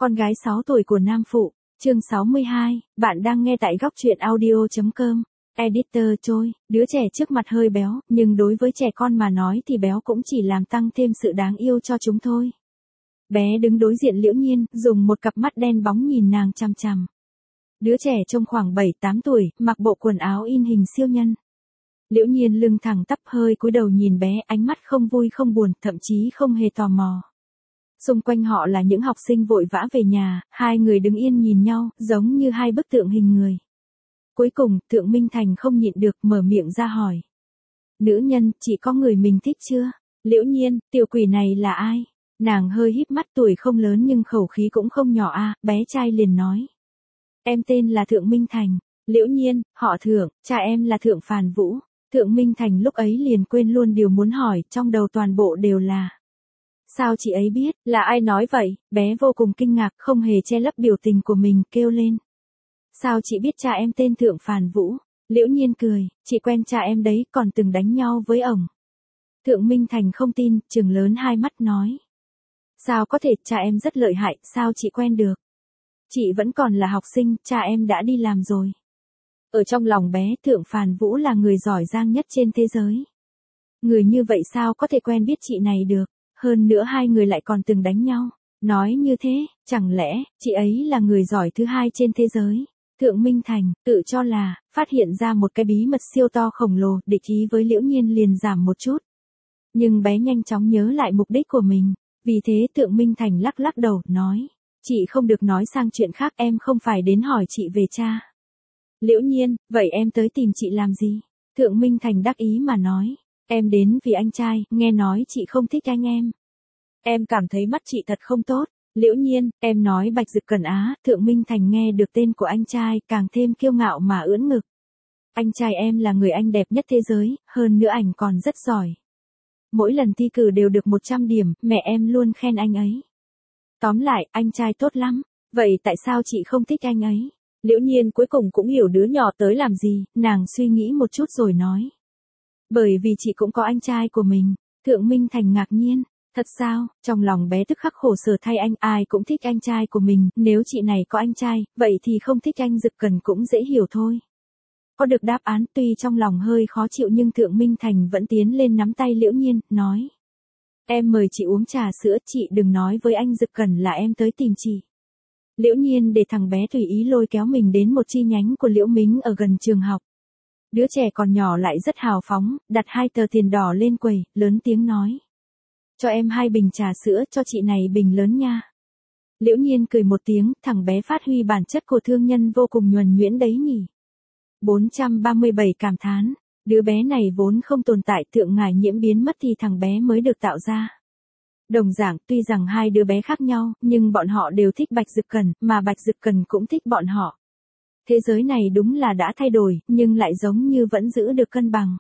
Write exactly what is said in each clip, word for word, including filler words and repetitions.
Con gái sáu tuổi của Nam Phụ, chương sáu mươi hai, bạn đang nghe tại góc truyện audio.com. Editor Choi, đứa trẻ trước mặt hơi béo, nhưng đối với trẻ con mà nói thì béo cũng chỉ làm tăng thêm sự đáng yêu cho chúng thôi. Bé đứng đối diện Liễu Nhiên, dùng một cặp mắt đen bóng nhìn nàng chằm chằm. Đứa trẻ trông khoảng bảy tám tuổi, mặc bộ quần áo in hình siêu nhân. Liễu Nhiên lưng thẳng tắp hơi cúi đầu nhìn bé, ánh mắt không vui không buồn, thậm chí không hề tò mò. Xung quanh họ là những học sinh vội vã về nhà, hai người đứng yên nhìn nhau, giống như hai bức tượng hình người. Cuối cùng, Thượng Minh Thành không nhịn được mở miệng ra hỏi. Nữ nhân, chị có người mình thích chưa? Liễu Nhiên, tiểu quỷ này là ai? Nàng hơi híp mắt, tuổi không lớn nhưng khẩu khí cũng không nhỏ a, bé trai liền nói. Em tên là Thượng Minh Thành. Liễu Nhiên, họ Thượng, cha em là Thượng Phàn Vũ. Thượng Minh Thành lúc ấy liền quên luôn điều muốn hỏi, trong đầu toàn bộ đều là. Sao chị ấy biết, là ai nói vậy? Bé vô cùng kinh ngạc, không hề che lấp biểu tình của mình, kêu lên. Sao chị biết cha em tên Thượng Phàn Vũ? Liễu Nhiên cười, chị quen cha em đấy, còn từng đánh nhau với ổng. Thượng Minh Thành không tin, trừng lớn hai mắt nói. Sao có thể, cha em rất lợi hại, sao chị quen được? Chị vẫn còn là học sinh, cha em đã đi làm rồi. Ở trong lòng bé, Thượng Phàn Vũ là người giỏi giang nhất trên thế giới. Người như vậy sao có thể quen biết chị này được? Hơn nữa hai người lại còn từng đánh nhau. Nói như thế, chẳng lẽ, chị ấy là người giỏi thứ hai trên thế giới? Thượng Minh Thành, tự cho là, phát hiện ra một cái bí mật siêu to khổng lồ, địch ý với Liễu Nhiên liền giảm một chút. Nhưng bé nhanh chóng nhớ lại mục đích của mình. Vì thế Thượng Minh Thành lắc lắc đầu, nói. Chị không được nói sang chuyện khác, em không phải đến hỏi chị về cha. Liễu Nhiên, vậy em tới tìm chị làm gì? Thượng Minh Thành đắc ý mà nói. Em đến vì anh trai, nghe nói chị không thích anh em. Em cảm thấy mắt chị thật không tốt. Liễu Nhiên, em nói Bạch Dực Cẩn á. Thượng Minh Thành nghe được tên của anh trai, càng thêm kiêu ngạo mà ưỡn ngực. Anh trai em là người anh đẹp nhất thế giới, hơn nữa ảnh còn rất giỏi. Mỗi lần thi cử đều được một trăm điểm, mẹ em luôn khen anh ấy. Tóm lại, anh trai tốt lắm. Vậy tại sao chị không thích anh ấy? Liễu Nhiên cuối cùng cũng hiểu đứa nhỏ tới làm gì, nàng suy nghĩ một chút rồi nói. Bởi vì chị cũng có anh trai của mình. Thượng Minh Thành ngạc nhiên. Thật sao? Trong lòng bé tức khắc khổ sở thay anh, ai cũng thích anh trai của mình, nếu chị này có anh trai, vậy thì không thích anh Dực Cẩn cũng dễ hiểu thôi. Có được đáp án, tuy trong lòng hơi khó chịu nhưng Thượng Minh Thành vẫn tiến lên nắm tay Liễu Nhiên, nói. Em mời chị uống trà sữa, chị đừng nói với anh Dực Cẩn là em tới tìm chị. Liễu Nhiên để thằng bé tùy ý lôi kéo mình đến một chi nhánh của Liễu Mính ở gần trường học. Đứa trẻ còn nhỏ lại rất hào phóng, đặt hai tờ tiền đỏ lên quầy, lớn tiếng nói. Cho em hai bình trà sữa, cho chị này bình lớn nha. Liễu Nhiên cười một tiếng, thằng bé phát huy bản chất của thương nhân vô cùng nhuần nhuyễn đấy nhỉ. bốn trăm ba mươi bảy cảm thán, đứa bé này vốn không tồn tại, Thượng Ngải Nhiễm biến mất thì thằng bé mới được tạo ra. Đồng dạng, tuy rằng hai đứa bé khác nhau, nhưng bọn họ đều thích Bạch Dực Cẩn, mà Bạch Dực Cẩn cũng thích bọn họ. Thế giới này đúng là đã thay đổi, nhưng lại giống như vẫn giữ được cân bằng.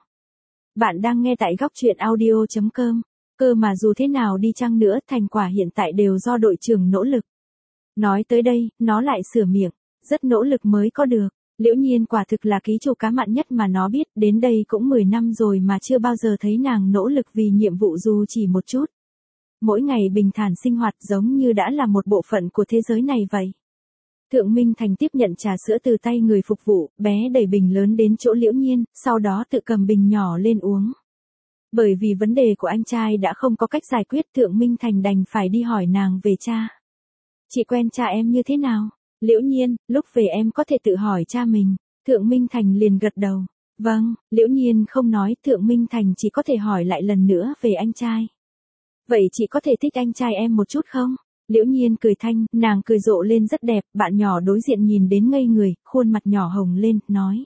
Bạn đang nghe tại góc truyện audio.com. Cơ mà dù thế nào đi chăng nữa, thành quả hiện tại đều do đội trưởng nỗ lực. Nói tới đây, nó lại sửa miệng. Rất nỗ lực mới có được. Liễu Nhiên quả thực là ký chủ cá mặn nhất mà nó biết, đến đây cũng mười năm rồi mà chưa bao giờ thấy nàng nỗ lực vì nhiệm vụ dù chỉ một chút. Mỗi ngày bình thản sinh hoạt giống như đã là một bộ phận của thế giới này vậy. Thượng Minh Thành tiếp nhận trà sữa từ tay người phục vụ, bé đẩy bình lớn đến chỗ Liễu Nhiên, sau đó tự cầm bình nhỏ lên uống. Bởi vì vấn đề của anh trai đã không có cách giải quyết, Thượng Minh Thành đành phải đi hỏi nàng về cha. Chị quen cha em như thế nào? Liễu Nhiên, lúc về em có thể tự hỏi cha mình. Thượng Minh Thành liền gật đầu. Vâng, Liễu Nhiên không nói, Thượng Minh Thành chỉ có thể hỏi lại lần nữa về anh trai. Vậy chị có thể thích anh trai em một chút không? Liễu Nhiên cười thanh, nàng cười rộ lên rất đẹp, bạn nhỏ đối diện nhìn đến ngây người, khuôn mặt nhỏ hồng lên, nói.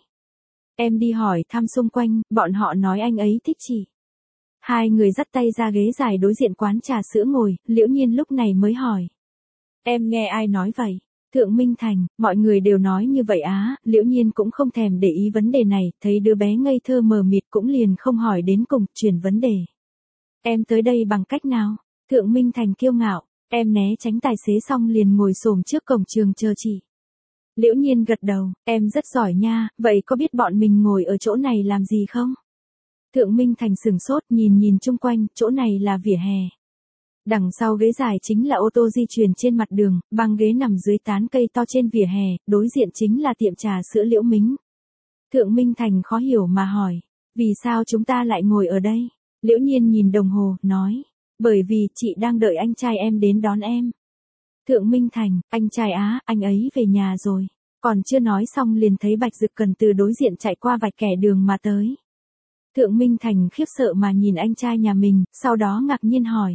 Em đi hỏi thăm xung quanh, bọn họ nói anh ấy thích chị. Hai người dắt tay ra ghế dài đối diện quán trà sữa ngồi, Liễu Nhiên lúc này mới hỏi. Em nghe ai nói vậy? Thượng Minh Thành, mọi người đều nói như vậy á, Liễu Nhiên cũng không thèm để ý vấn đề này, thấy đứa bé ngây thơ mờ mịt cũng liền không hỏi đến cùng, chuyển vấn đề. Em tới đây bằng cách nào? Thượng Minh Thành kiêu ngạo, em né tránh tài xế xong liền ngồi xổm trước cổng trường chờ chị. Liễu Nhiên gật đầu, em rất giỏi nha, vậy có biết bọn mình ngồi ở chỗ này làm gì không? Thượng Minh Thành sừng sốt nhìn nhìn chung quanh, chỗ này là vỉa hè. Đằng sau ghế dài chính là ô tô di chuyển trên mặt đường, băng ghế nằm dưới tán cây to trên vỉa hè, đối diện chính là tiệm trà sữa Liễu Mính. Thượng Minh Thành khó hiểu mà hỏi, vì sao chúng ta lại ngồi ở đây? Liễu Nhiên nhìn đồng hồ, nói, bởi vì chị đang đợi anh trai em đến đón em. Thượng Minh Thành, anh trai á, anh ấy về nhà rồi. Còn chưa nói xong liền thấy Bạch Dực Cần từ đối diện chạy qua vạch kẻ đường mà tới. Thượng Minh Thành khiếp sợ mà nhìn anh trai nhà mình, sau đó ngạc nhiên hỏi.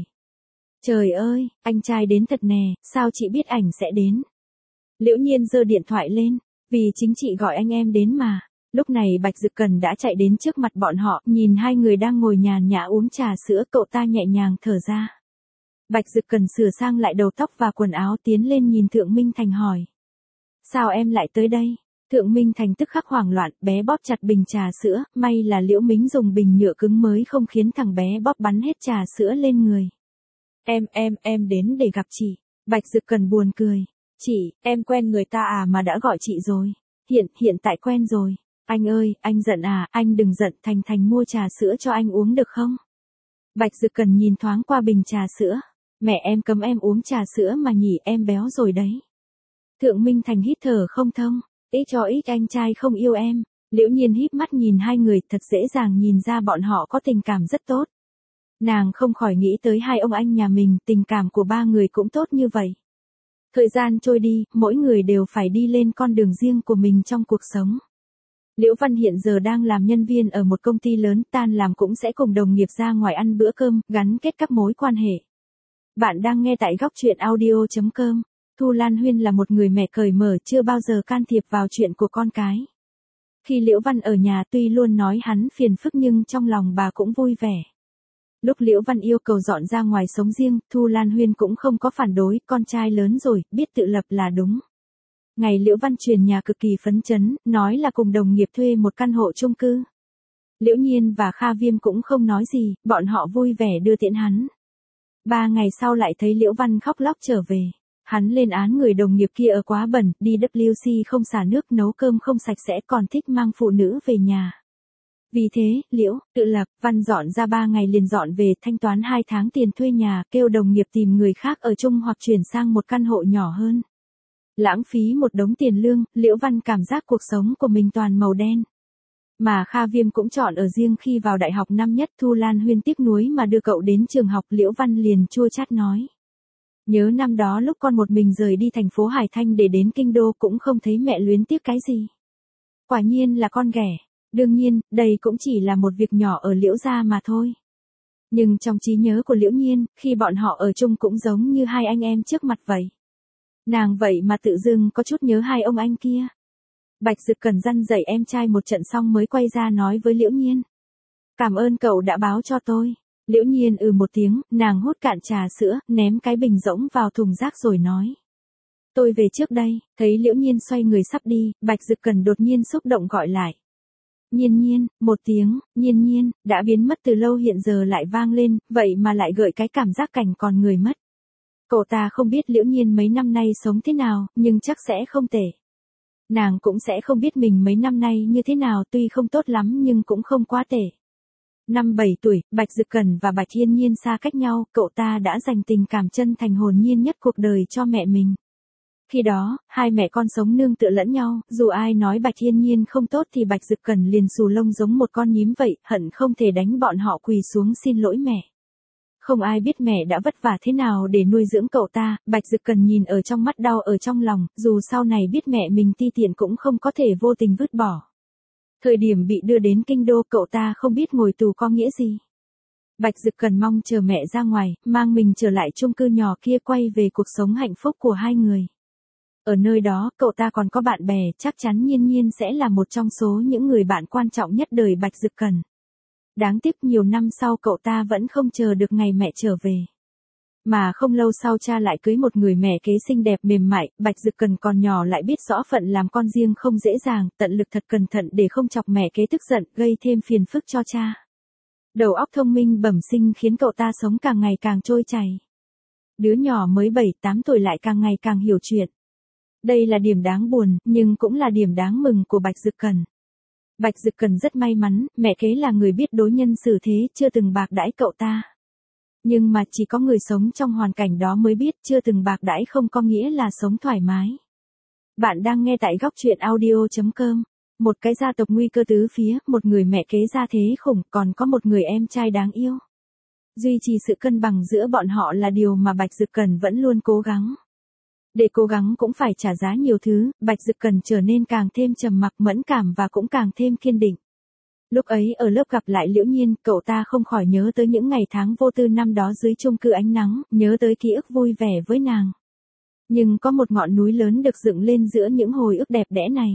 Trời ơi, anh trai đến thật nè, sao chị biết ảnh sẽ đến? Liễu Nhiên giơ điện thoại lên, vì chính chị gọi anh em đến mà. Lúc này Bạch Dực Cần đã chạy đến trước mặt bọn họ, nhìn hai người đang ngồi nhàn nhã uống trà sữa, cậu ta nhẹ nhàng thở ra. Bạch Dực Cần sửa sang lại đầu tóc và quần áo tiến lên nhìn Thượng Minh Thành hỏi. Sao em lại tới đây? Thượng Minh Thành tức khắc hoảng loạn, bé bóp chặt bình trà sữa, may là Liễu Mính dùng bình nhựa cứng mới không khiến thằng bé bóp bắn hết trà sữa lên người. Em, em, em đến để gặp chị. Bạch Dực Cần buồn cười. Chị, em quen người ta à mà đã gọi chị rồi. Hiện, hiện tại quen rồi. Anh ơi, anh giận à, anh đừng giận, Thành Thành mua trà sữa cho anh uống được không? Bạch Dực Cần nhìn thoáng qua bình trà sữa. Mẹ em cấm em uống trà sữa mà nhỉ, em béo rồi đấy. Thượng Minh Thành hít thở không thông. Ít cho ít anh trai không yêu em. Liễu Nhiên híp mắt nhìn hai người, thật dễ dàng nhìn ra bọn họ có tình cảm rất tốt. Nàng không khỏi nghĩ tới hai ông anh nhà mình, tình cảm của ba người cũng tốt như vậy. Thời gian trôi đi, mỗi người đều phải đi lên con đường riêng của mình trong cuộc sống. Liễu Văn hiện giờ đang làm nhân viên ở một công ty lớn, tan làm cũng sẽ cùng đồng nghiệp ra ngoài ăn bữa cơm, gắn kết các mối quan hệ. Bạn đang nghe tại góc truyện audio chấm com. Thu Lan Huyên là một người mẹ cởi mở, chưa bao giờ can thiệp vào chuyện của con cái. Khi Liễu Văn ở nhà tuy luôn nói hắn phiền phức nhưng trong lòng bà cũng vui vẻ. Lúc Liễu Văn yêu cầu dọn ra ngoài sống riêng, Thu Lan Huyên cũng không có phản đối, con trai lớn rồi, biết tự lập là đúng. Ngày Liễu Văn chuyển nhà cực kỳ phấn chấn, nói là cùng đồng nghiệp thuê một căn hộ chung cư. Liễu Nhiên và Kha Viêm cũng không nói gì, bọn họ vui vẻ đưa tiễn hắn. Ba ngày sau lại thấy Liễu Văn khóc lóc trở về. Hắn lên án người đồng nghiệp kia ở quá bẩn, đi W C không xả nước, nấu cơm không sạch sẽ, còn thích mang phụ nữ về nhà. Vì thế, Liễu, tự lập, Văn dọn ra ba ngày liền dọn về, thanh toán hai tháng tiền thuê nhà, kêu đồng nghiệp tìm người khác ở chung hoặc chuyển sang một căn hộ nhỏ hơn. Lãng phí một đống tiền lương, Liễu Văn cảm giác cuộc sống của mình toàn màu đen. Mà Kha Viêm cũng chọn ở riêng khi vào đại học năm nhất. Thu Lan Huyên tiếc nuối mà đưa cậu đến trường học, Liễu Văn liền chua chát nói. Nhớ năm đó lúc con một mình rời đi thành phố Hải Thanh để đến Kinh Đô cũng không thấy mẹ luyến tiếc cái gì. Quả nhiên là con ghẻ. Đương nhiên, đây cũng chỉ là một việc nhỏ ở Liễu gia mà thôi. Nhưng trong trí nhớ của Liễu Nhiên, khi bọn họ ở chung cũng giống như hai anh em trước mặt vậy. Nàng vậy mà tự dưng có chút nhớ hai ông anh kia. Bạch Dực Cần răn dạy em trai một trận xong mới quay ra nói với Liễu Nhiên. Cảm ơn cậu đã báo cho tôi. Liễu Nhiên ừ một tiếng, nàng hút cạn trà sữa, ném cái bình rỗng vào thùng rác rồi nói. Tôi về trước đây. Thấy Liễu Nhiên xoay người sắp đi, Bạch Dực Cần đột nhiên xúc động gọi lại. Nhiên Nhiên, một tiếng, Nhiên Nhiên, đã biến mất từ lâu hiện giờ lại vang lên, vậy mà lại gợi cái cảm giác cảnh còn người mất. Cậu ta không biết Liễu Nhiên mấy năm nay sống thế nào, nhưng chắc sẽ không tệ. Nàng cũng sẽ không biết mình mấy năm nay như thế nào, tuy không tốt lắm nhưng cũng không quá tệ. Năm bảy tuổi, Bạch Dực Cần và Bạch Hiên Nhiên xa cách nhau, cậu ta đã dành tình cảm chân thành hồn nhiên nhất cuộc đời cho mẹ mình. Khi đó, hai mẹ con sống nương tựa lẫn nhau, dù ai nói Bạch Hiên Nhiên không tốt thì Bạch Dực Cần liền xù lông giống một con nhím vậy, hận không thể đánh bọn họ quỳ xuống xin lỗi mẹ. Không ai biết mẹ đã vất vả thế nào để nuôi dưỡng cậu ta, Bạch Dực Cần nhìn ở trong mắt đau ở trong lòng, dù sau này biết mẹ mình ti tiện cũng không có thể vô tình vứt bỏ. Thời điểm bị đưa đến Kinh Đô cậu ta không biết ngồi tù có nghĩa gì. Bạch Dực Cần mong chờ mẹ ra ngoài, mang mình trở lại chung cư nhỏ kia quay về cuộc sống hạnh phúc của hai người. Ở nơi đó, cậu ta còn có bạn bè, chắc chắn Nhiên Nhiên sẽ là một trong số những người bạn quan trọng nhất đời Bạch Dực Cần. Đáng tiếc nhiều năm sau cậu ta vẫn không chờ được ngày mẹ trở về. Mà không lâu sau cha lại cưới một người mẹ kế xinh đẹp mềm mại, Bạch Dực Cần còn nhỏ lại biết rõ phận làm con riêng không dễ dàng, tận lực thật cẩn thận để không chọc mẹ kế tức giận, gây thêm phiền phức cho cha. Đầu óc thông minh bẩm sinh khiến cậu ta sống càng ngày càng trôi chảy. Đứa nhỏ mới bảy tám tuổi lại càng ngày càng hiểu chuyện. Đây là điểm đáng buồn, nhưng cũng là điểm đáng mừng của Bạch Dực Cần. Bạch Dực Cần rất may mắn, mẹ kế là người biết đối nhân xử thế, chưa từng bạc đãi cậu ta. Nhưng mà chỉ có người sống trong hoàn cảnh đó mới biết chưa từng bạc đãi không có nghĩa là sống thoải mái. Bạn đang nghe tại góc truyện audio chấm com. Một cái gia tộc nguy cơ tứ phía, một người mẹ kế gia thế khủng, còn có một người em trai đáng yêu. Duy trì sự cân bằng giữa bọn họ là điều mà Bạch Dực Cẩn vẫn luôn cố gắng. Để cố gắng cũng phải trả giá nhiều thứ, Bạch Dực Cẩn trở nên càng thêm trầm mặc mẫn cảm và cũng càng thêm kiên định. Lúc ấy ở lớp gặp lại Liễu Nhiên, cậu ta không khỏi nhớ tới những ngày tháng vô tư năm đó dưới chung cư ánh nắng, nhớ tới ký ức vui vẻ với nàng. Nhưng có một ngọn núi lớn được dựng lên giữa những hồi ức đẹp đẽ này.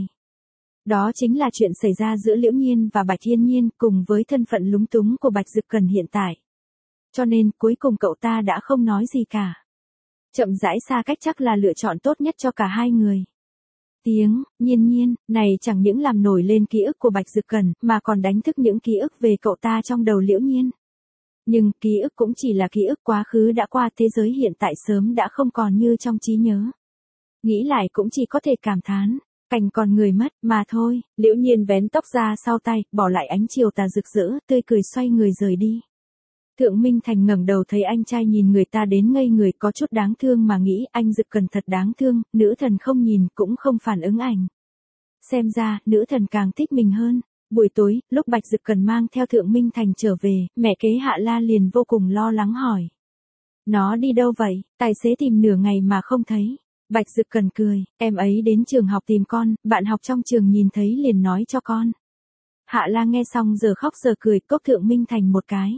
Đó chính là chuyện xảy ra giữa Liễu Nhiên và Bạch Yên Nhiên cùng với thân phận lúng túng của Bạch Dực Cẩn hiện tại. Cho nên cuối cùng cậu ta đã không nói gì cả. Chậm rãi xa cách chắc là lựa chọn tốt nhất cho cả hai người. Tiếng, Nhiên Nhiên, này chẳng những làm nổi lên ký ức của Bạch Dực Cẩn, mà còn đánh thức những ký ức về cậu ta trong đầu Liễu Nhiên. Nhưng ký ức cũng chỉ là ký ức quá khứ đã qua, thế giới hiện tại sớm đã không còn như trong trí nhớ. Nghĩ lại cũng chỉ có thể cảm thán, cảnh còn người mất, mà thôi. Liễu Nhiên vén tóc ra sau tay, bỏ lại ánh chiều tà rực rỡ, tươi cười xoay người rời đi. Thượng Minh Thành ngẩng đầu thấy anh trai nhìn người ta đến ngây người, có chút đáng thương mà nghĩ anh Dực Cẩn thật đáng thương, nữ thần không nhìn cũng không phản ứng ảnh. Xem ra, nữ thần càng thích mình hơn. Buổi tối, lúc Bạch Dực Cẩn mang theo Thượng Minh Thành trở về, mẹ kế Hạ La liền vô cùng lo lắng hỏi. Nó đi đâu vậy? Tài xế tìm nửa ngày mà không thấy. Bạch Dực Cẩn cười, em ấy đến trường học tìm con, bạn học trong trường nhìn thấy liền nói cho con. Hạ La nghe xong giờ khóc giờ cười, cốc Thượng Minh Thành một cái.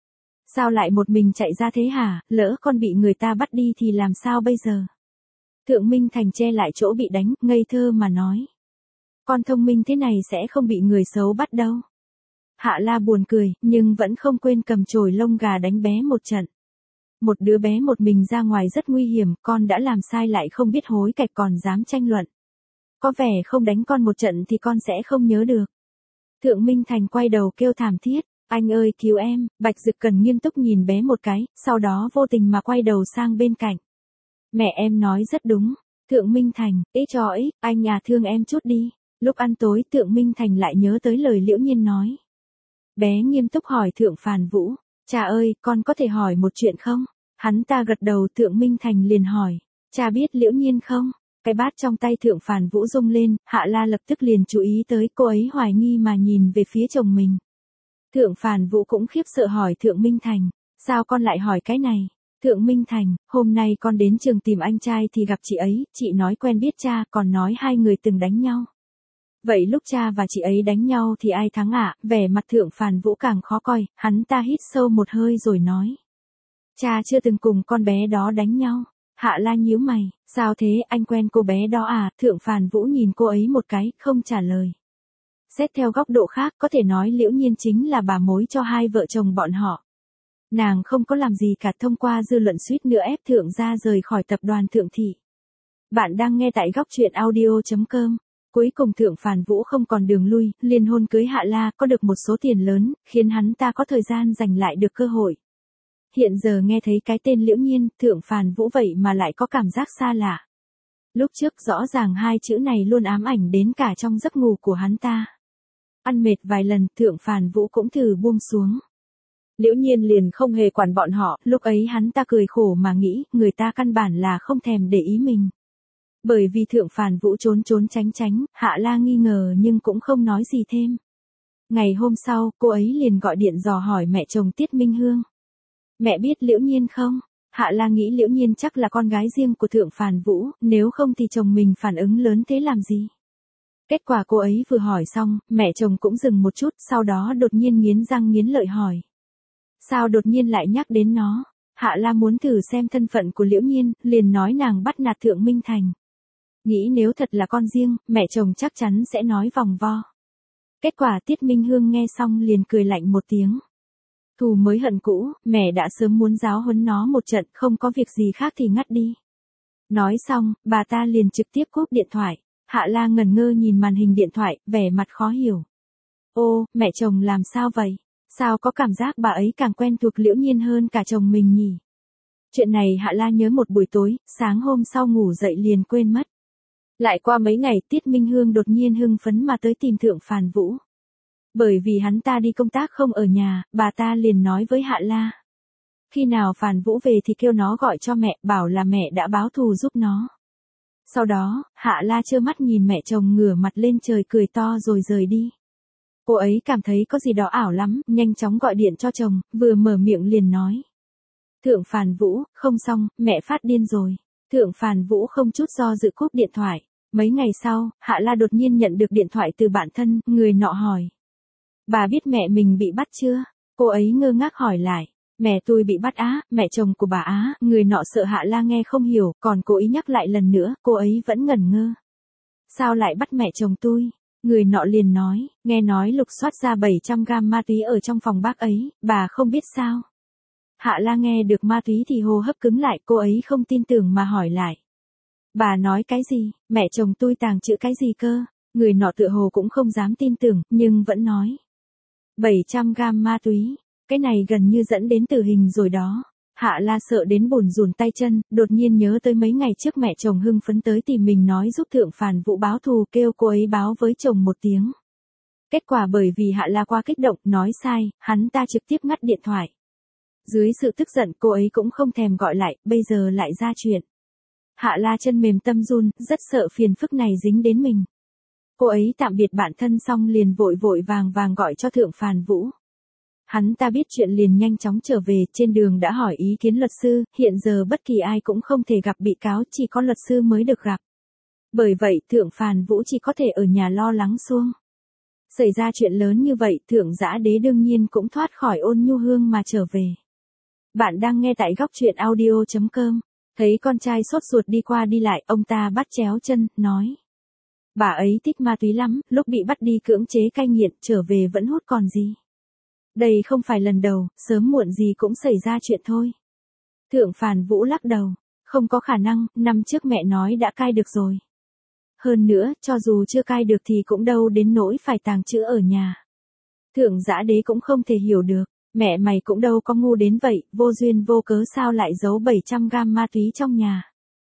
Sao lại một mình chạy ra thế hả, lỡ con bị người ta bắt đi thì làm sao bây giờ? Thượng Minh Thành che lại chỗ bị đánh, ngây thơ mà nói. Con thông minh thế này sẽ không bị người xấu bắt đâu. Hạ La buồn cười, nhưng vẫn không quên cầm chổi lông gà đánh bé một trận. Một đứa bé một mình ra ngoài rất nguy hiểm, con đã làm sai lại không biết hối cải còn dám tranh luận. Có vẻ không đánh con một trận thì con sẽ không nhớ được. Thượng Minh Thành quay đầu kêu thảm thiết. Anh ơi cứu em, Bạch Dực Cẩn nghiêm túc nhìn bé một cái, sau đó vô tình mà quay đầu sang bên cạnh. Mẹ em nói rất đúng. Thượng Minh Thành, ít cho ít, anh à thương em chút đi. Lúc ăn tối Thượng Minh Thành lại nhớ tới lời Liễu Nhiên nói. Bé nghiêm túc hỏi Thượng Phàn Vũ, cha ơi, con có thể hỏi một chuyện không? Hắn ta gật đầu. Thượng Minh Thành liền hỏi, cha biết Liễu Nhiên không? Cái bát trong tay Thượng Phàn Vũ rung lên, Hạ La lập tức liền chú ý tới, cô ấy hoài nghi mà nhìn về phía chồng mình. Thượng Phàn Vũ cũng khiếp sợ hỏi Thượng Minh Thành, sao con lại hỏi cái này? Thượng Minh Thành, hôm nay con đến trường tìm anh trai thì gặp chị ấy, chị nói quen biết cha, còn nói hai người từng đánh nhau. Vậy lúc cha và chị ấy đánh nhau thì ai thắng ạ? À? Vẻ mặt Thượng Phàn Vũ càng khó coi, hắn ta hít sâu một hơi rồi nói. Cha chưa từng cùng con bé đó đánh nhau. Hạ La nhíu mày, sao thế, anh quen cô bé đó à? Thượng Phàn Vũ nhìn cô ấy một cái, không trả lời. Xét theo góc độ khác có thể nói Liễu Nhiên chính là bà mối cho hai vợ chồng bọn họ. Nàng không có làm gì cả, thông qua dư luận suýt nữa ép Thượng gia rời khỏi tập đoàn Thượng Thị. Bạn đang nghe tại góc truyện audio chấm com. Cuối cùng Thượng Phàn Vũ không còn đường lui, liên hôn cưới Hạ La, có được một số tiền lớn, khiến hắn ta có thời gian giành lại được cơ hội. Hiện giờ nghe thấy cái tên Liễu Nhiên, Thượng Phàn Vũ vậy mà lại có cảm giác xa lạ. Lúc trước rõ ràng hai chữ này luôn ám ảnh đến cả trong giấc ngủ của hắn ta. Ăn mệt vài lần, Thượng Phàn Vũ cũng thử buông xuống. Liễu Nhiên liền không hề quản bọn họ, lúc ấy hắn ta cười khổ mà nghĩ, người ta căn bản là không thèm để ý mình. Bởi vì Thượng Phàn Vũ trốn trốn tránh tránh, Hạ La nghi ngờ nhưng cũng không nói gì thêm. Ngày hôm sau, cô ấy liền gọi điện dò hỏi mẹ chồng Tiết Minh Hương. Mẹ biết Liễu Nhiên không? Hạ La nghĩ Liễu Nhiên chắc là con gái riêng của Thượng Phàn Vũ, nếu không thì chồng mình phản ứng lớn thế làm gì? Kết quả cô ấy vừa hỏi xong, mẹ chồng cũng dừng một chút, sau đó đột nhiên nghiến răng nghiến lợi hỏi. Sao đột nhiên lại nhắc đến nó? Hạ La muốn thử xem thân phận của Liễu Nhiên, liền nói nàng bắt nạt Thượng Minh Thành. Nghĩ nếu thật là con riêng, mẹ chồng chắc chắn sẽ nói vòng vo. Kết quả Tiết Minh Hương nghe xong liền cười lạnh một tiếng. Thù mới hận cũ, mẹ đã sớm muốn giáo huấn nó một trận, không có việc gì khác thì ngắt đi. Nói xong, bà ta liền trực tiếp cúp điện thoại. Hạ La ngẩn ngơ nhìn màn hình điện thoại, vẻ mặt khó hiểu. Ô, mẹ chồng làm sao vậy? Sao có cảm giác bà ấy càng quen thuộc Liễu Nhiên hơn cả chồng mình nhỉ? Chuyện này Hạ La nhớ một buổi tối, sáng hôm sau ngủ dậy liền quên mất. Lại qua mấy ngày Tiết Minh Hương đột nhiên hưng phấn mà tới tìm Thượng Phàn Vũ. Bởi vì hắn ta đi công tác không ở nhà, bà ta liền nói với Hạ La. Khi nào Phàn Vũ về thì kêu nó gọi cho mẹ, bảo là mẹ đã báo thù giúp nó. Sau đó, Hạ La trơ mắt nhìn mẹ chồng ngửa mặt lên trời cười to rồi rời đi. Cô ấy cảm thấy có gì đó ảo lắm, nhanh chóng gọi điện cho chồng, vừa mở miệng liền nói. Thượng Phàn Vũ, không xong, mẹ phát điên rồi. Thượng Phàn Vũ không chút do dự cúp điện thoại. Mấy ngày sau, Hạ La đột nhiên nhận được điện thoại từ bạn thân, người nọ hỏi. Bà biết mẹ mình bị bắt chưa? Cô ấy ngơ ngác hỏi lại. Mẹ tôi bị bắt á, mẹ chồng của bà á, người nọ sợ Hạ La nghe không hiểu, còn cố ý nhắc lại lần nữa, cô ấy vẫn ngẩn ngơ. Sao lại bắt mẹ chồng tôi? Người nọ liền nói, nghe nói lục soát ra bảy trăm gam ma túy ở trong phòng bác ấy, bà không biết sao? Hạ La nghe được ma túy thì hô hấp cứng lại, cô ấy không tin tưởng mà hỏi lại. Bà nói cái gì, mẹ chồng tôi tàng trữ cái gì cơ? Người nọ tựa hồ cũng không dám tin tưởng, nhưng vẫn nói. bảy trăm gam ma túy, cái này gần như dẫn đến tử hình rồi đó. Hạ La sợ đến bủn rủn tay chân, đột nhiên nhớ tới mấy ngày trước mẹ chồng hưng phấn tới tìm mình nói giúp Thượng Phàn Vũ báo thù, kêu cô ấy báo với chồng một tiếng. Kết quả bởi vì Hạ La quá kích động, nói sai, hắn ta trực tiếp ngắt điện thoại. Dưới sự tức giận cô ấy cũng không thèm gọi lại, bây giờ lại ra chuyện. Hạ La chân mềm tâm run, rất sợ phiền phức này dính đến mình. Cô ấy tạm biệt bạn thân xong liền vội vội vàng vàng gọi cho Thượng Phàn Vũ. Hắn ta biết chuyện liền nhanh chóng trở về, trên đường đã hỏi ý kiến luật sư, hiện giờ bất kỳ ai cũng không thể gặp bị cáo, chỉ có luật sư mới được gặp. Bởi vậy, Thượng Phàn Vũ chỉ có thể ở nhà lo lắng suông. Xảy ra chuyện lớn như vậy, Thượng Dã Đế đương nhiên cũng thoát khỏi Ôn Nhu Hương mà trở về. Bạn đang nghe tại góc truyện audio chấm com. Thấy con trai sốt ruột đi qua đi lại, ông ta bắt chéo chân, nói. Bà ấy thích ma túy lắm, lúc bị bắt đi cưỡng chế cai nghiện, trở về vẫn hút còn gì. Đây không phải lần đầu, sớm muộn gì cũng xảy ra chuyện thôi. Thượng Phàn Vũ lắc đầu, không có khả năng, năm trước mẹ nói đã cai được rồi. Hơn nữa, cho dù chưa cai được thì cũng đâu đến nỗi phải tàng trữ ở nhà. Thượng Dã Đế cũng không thể hiểu được, mẹ mày cũng đâu có ngu đến vậy, vô duyên vô cớ sao lại giấu bảy trăm gam ma túy trong nhà.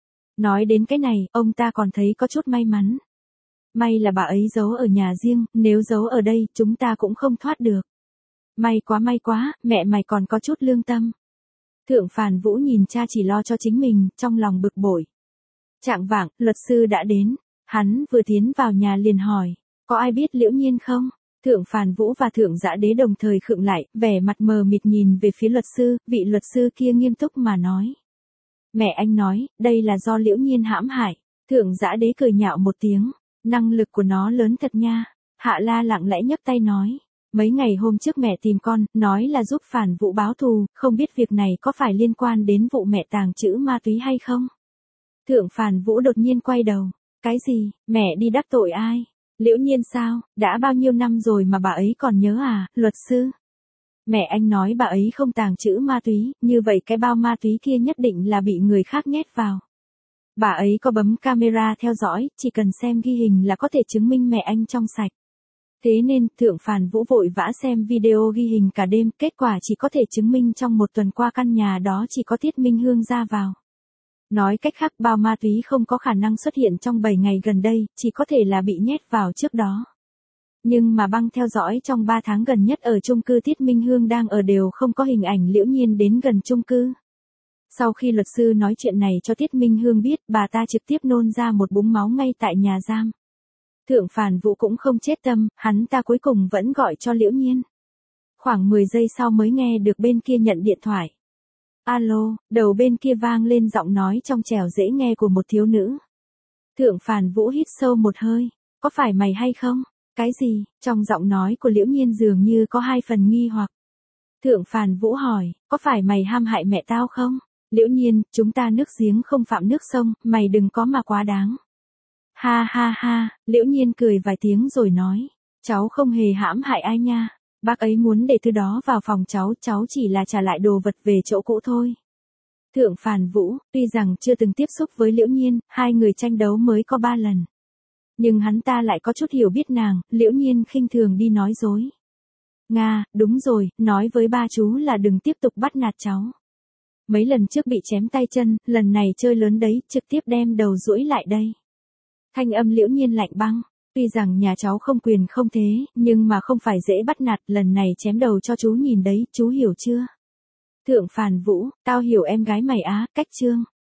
Nói đến cái này, ông ta còn thấy có chút may mắn. May là bà ấy giấu ở nhà riêng, nếu giấu ở đây, chúng ta cũng không thoát được. May quá may quá, mẹ mày còn có chút lương tâm. Thượng Phàn Vũ nhìn cha chỉ lo cho chính mình, trong lòng bực bội. Chạng vạng, luật sư đã đến. Hắn vừa tiến vào nhà liền hỏi, có ai biết Liễu Nhiên không? Thượng Phàn Vũ và Thượng Dã Đế đồng thời khựng lại, vẻ mặt mờ mịt nhìn về phía luật sư, vị luật sư kia nghiêm túc mà nói. Mẹ anh nói, đây là do Liễu Nhiên hãm hại. Thượng Dã Đế cười nhạo một tiếng, năng lực của nó lớn thật nha. Hạ La lặng lẽ nhấc tay nói. Mấy ngày hôm trước mẹ tìm con, nói là giúp Phàn Vũ báo thù, không biết việc này có phải liên quan đến vụ mẹ tàng trữ ma túy hay không? Thượng Phàn Vũ đột nhiên quay đầu. Cái gì, mẹ đi đắc tội ai? Liễu Nhiên sao, đã bao nhiêu năm rồi mà bà ấy còn nhớ à, luật sư? Mẹ anh nói bà ấy không tàng trữ ma túy, như vậy cái bao ma túy kia nhất định là bị người khác nhét vào. Bà ấy có bấm camera theo dõi, chỉ cần xem ghi hình là có thể chứng minh mẹ anh trong sạch. Thế nên, Thượng Phàn Vũ vội vã xem video ghi hình cả đêm, kết quả chỉ có thể chứng minh trong một tuần qua căn nhà đó chỉ có Tiết Minh Hương ra vào. Nói cách khác bao ma túy không có khả năng xuất hiện trong bảy ngày gần đây, chỉ có thể là bị nhét vào trước đó. Nhưng mà băng theo dõi trong ba tháng gần nhất ở chung cư Tiết Minh Hương đang ở đều không có hình ảnh Liễu Nhiên đến gần chung cư. Sau khi luật sư nói chuyện này cho Tiết Minh Hương biết, bà ta trực tiếp nôn ra một búng máu ngay tại nhà giam. Thượng Phàn Vũ cũng không chết tâm, hắn ta cuối cùng vẫn gọi cho Liễu Nhiên. Khoảng mười giây sau mới nghe được bên kia nhận điện thoại. Alo, đầu bên kia vang lên giọng nói trong trẻo dễ nghe của một thiếu nữ. Thượng Phàn Vũ hít sâu một hơi, có phải mày hay không? Cái gì? Trong giọng nói của Liễu Nhiên dường như có hai phần nghi hoặc. Thượng Phàn Vũ hỏi, có phải mày ham hại mẹ tao không? Liễu Nhiên, chúng ta nước giếng không phạm nước sông, mày đừng có mà quá đáng. Ha ha ha, Liễu Nhiên cười vài tiếng rồi nói, cháu không hề hãm hại ai nha. Bác ấy muốn để thứ đó vào phòng cháu, cháu chỉ là trả lại đồ vật về chỗ cũ thôi. Thượng Phàn Vũ, tuy rằng chưa từng tiếp xúc với Liễu Nhiên, hai người tranh đấu mới có ba lần. Nhưng hắn ta lại có chút hiểu biết nàng, Liễu Nhiên khinh thường đi nói dối. Nga, đúng rồi, nói với ba chú là đừng tiếp tục bắt nạt cháu. Mấy lần trước bị chém tay chân, lần này chơi lớn đấy, trực tiếp đem đầu duỗi lại đây. Thanh âm Liễu Nhiên lạnh băng. Tuy rằng nhà cháu không quyền không thế, nhưng mà không phải dễ bắt nạt, lần này chém đầu cho chú nhìn đấy, chú hiểu chưa? Thượng Phàn Vũ, tao hiểu em gái mày á, cách chương.